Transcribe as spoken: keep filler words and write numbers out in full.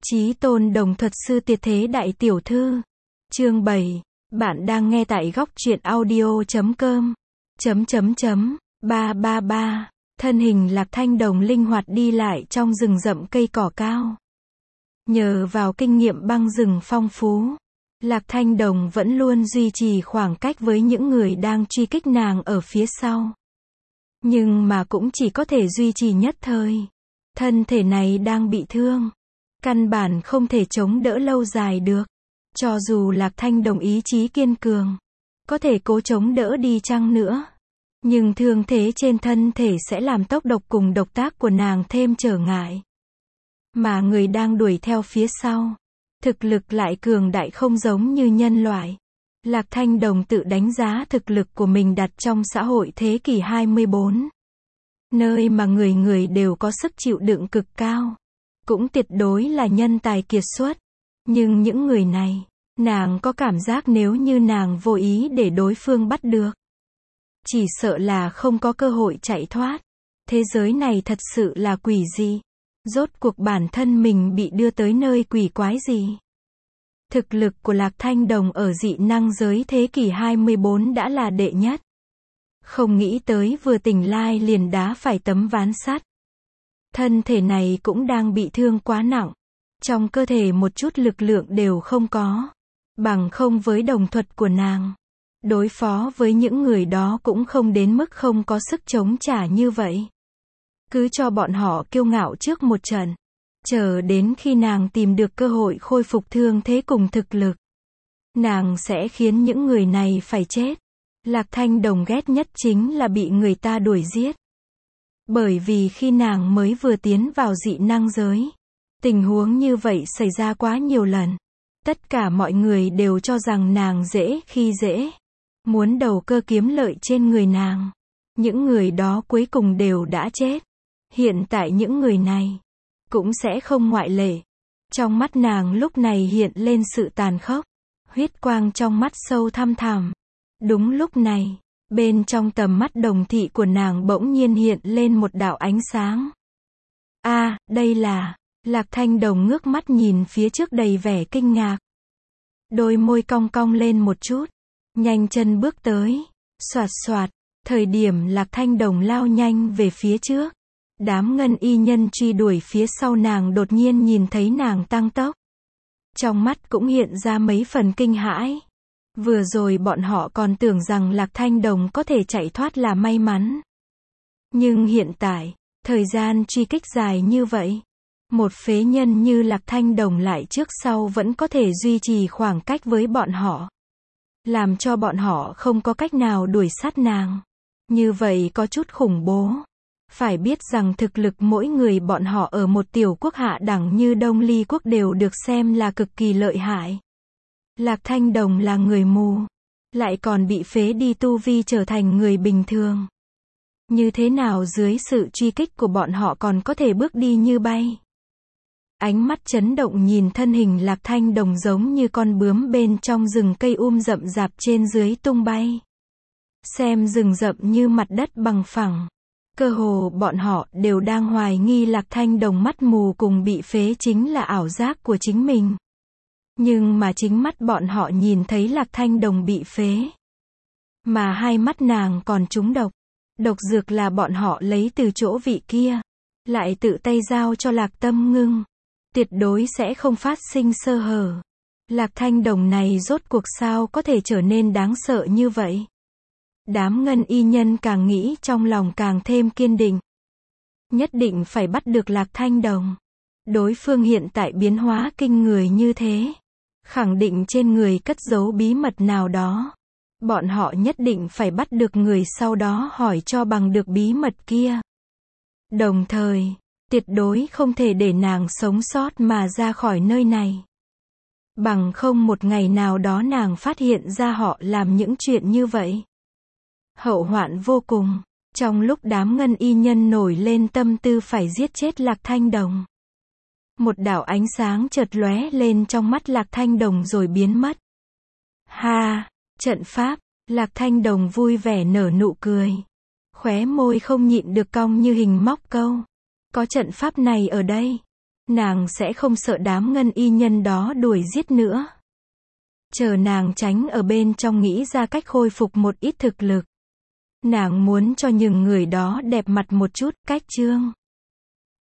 Chí tôn đồng thuật sư tuyệt thế đại tiểu thư. Chương bảy. Bạn đang nghe tại góc truyện audio chấm com. Chấm chấm chấm. ba ba ba. Thân hình Lạc Thanh Đồng linh hoạt đi lại trong rừng rậm cây cỏ cao. Nhờ vào kinh nghiệm băng rừng phong phú, Lạc Thanh Đồng vẫn luôn duy trì khoảng cách với những người đang truy kích nàng ở phía sau. Nhưng mà cũng chỉ có thể duy trì nhất thời. Thân thể này đang bị thương. Căn bản không thể chống đỡ lâu dài được. Cho dù Lạc Thanh Đồng ý chí kiên cường, có thể cố chống đỡ đi chăng nữa, nhưng thương thế trên thân thể sẽ làm tốc độ cùng độc tác của nàng thêm trở ngại. Mà người đang đuổi theo phía sau, thực lực lại cường đại không giống như nhân loại. Lạc Thanh Đồng tự đánh giá thực lực của mình đặt trong xã hội thế kỷ hai mươi bốn. Nơi mà người người đều có sức chịu đựng cực cao. Cũng tuyệt đối là nhân tài kiệt xuất. Nhưng những người này, nàng có cảm giác nếu như nàng vô ý để đối phương bắt được, chỉ sợ là không có cơ hội chạy thoát. Thế giới này thật sự là quỷ dị. Rốt cuộc bản thân mình bị đưa tới nơi quỷ quái gì? Thực lực của Lạc Thanh Đồng ở dị năng giới thế kỷ hai mươi bốn đã là đệ nhất. Không nghĩ tới vừa tỉnh lai liền đá phải tấm ván sắt. Thân thể này cũng đang bị thương quá nặng. Trong cơ thể một chút lực lượng đều không có. Bằng không với đồng thuật của nàng, đối phó với những người đó cũng không đến mức không có sức chống trả như vậy. Cứ cho bọn họ kiêu ngạo trước một trận. Chờ đến khi nàng tìm được cơ hội khôi phục thương thế cùng thực lực, nàng sẽ khiến những người này phải chết. Lạc Thanh Đồng ghét nhất chính là bị người ta đuổi giết. Bởi vì khi nàng mới vừa tiến vào dị năng giới, tình huống như vậy xảy ra quá nhiều lần. Tất cả mọi người đều cho rằng nàng dễ khi dễ, muốn đầu cơ kiếm lợi trên người nàng. Những người đó cuối cùng đều đã chết. Hiện tại những người này cũng sẽ không ngoại lệ. Trong mắt nàng lúc này hiện lên sự tàn khốc, huyết quang trong mắt sâu thăm thẳm. Đúng lúc này, bên trong tầm mắt đồng thị của nàng bỗng nhiên hiện lên một đạo ánh sáng. A, à, đây là... Lạc Thanh Đồng ngước mắt nhìn phía trước đầy vẻ kinh ngạc. Đôi môi cong cong lên một chút, nhanh chân bước tới, xoạt xoạt. Thời điểm Lạc Thanh Đồng lao nhanh về phía trước, đám ngân y nhân truy đuổi phía sau nàng đột nhiên nhìn thấy nàng tăng tốc. Trong mắt cũng hiện ra mấy phần kinh hãi. Vừa rồi bọn họ còn tưởng rằng Lạc Thanh Đồng có thể chạy thoát là may mắn. Nhưng hiện tại, thời gian truy kích dài như vậy, một phế nhân như Lạc Thanh Đồng lại trước sau vẫn có thể duy trì khoảng cách với bọn họ, làm cho bọn họ không có cách nào đuổi sát nàng. Như vậy có chút khủng bố. Phải biết rằng thực lực mỗi người bọn họ ở một tiểu quốc hạ đẳng như Đông Ly quốc đều được xem là cực kỳ lợi hại. Lạc Thanh Đồng là người mù, lại còn bị phế đi tu vi trở thành người bình thường. Như thế nào dưới sự truy kích của bọn họ còn có thể bước đi như bay? Ánh mắt chấn động nhìn thân hình Lạc Thanh Đồng giống như con bướm bên trong rừng cây um rậm rạp trên dưới tung bay. Xem rừng rậm như mặt đất bằng phẳng. Cơ hồ bọn họ đều đang hoài nghi Lạc Thanh Đồng mắt mù cùng bị phế chính là ảo giác của chính mình. Nhưng mà chính mắt bọn họ nhìn thấy Lạc Thanh Đồng bị phế. Mà hai mắt nàng còn trúng độc. Độc dược là bọn họ lấy từ chỗ vị kia, lại tự tay giao cho Lạc Tâm Ngưng. Tuyệt đối sẽ không phát sinh sơ hở. Lạc Thanh Đồng này rốt cuộc sao có thể trở nên đáng sợ như vậy? Đám ngân y nhân càng nghĩ trong lòng càng thêm kiên định. Nhất định phải bắt được Lạc Thanh Đồng. Đối phương hiện tại biến hóa kinh người như thế, khẳng định trên người cất giấu bí mật nào đó. Bọn họ nhất định phải bắt được người, sau đó hỏi cho bằng được bí mật kia. Đồng thời, tuyệt đối không thể để nàng sống sót mà ra khỏi nơi này. Bằng không một ngày nào đó nàng phát hiện ra họ làm những chuyện như vậy, hậu hoạn vô cùng. Trong lúc đám ngân y nhân nổi lên tâm tư phải giết chết Lạc Thanh Đồng, một đạo ánh sáng chợt lóe lên trong mắt Lạc Thanh Đồng rồi biến mất. Ha, trận pháp. Lạc Thanh Đồng vui vẻ nở nụ cười, khóe môi không nhịn được cong như hình móc câu. Có trận pháp này ở đây, Nàng sẽ không sợ đám ngân y nhân đó đuổi giết nữa. Chờ nàng tránh ở bên trong nghĩ ra cách khôi phục một ít thực lực. Nàng muốn cho những người đó đẹp mặt một chút, cách chương.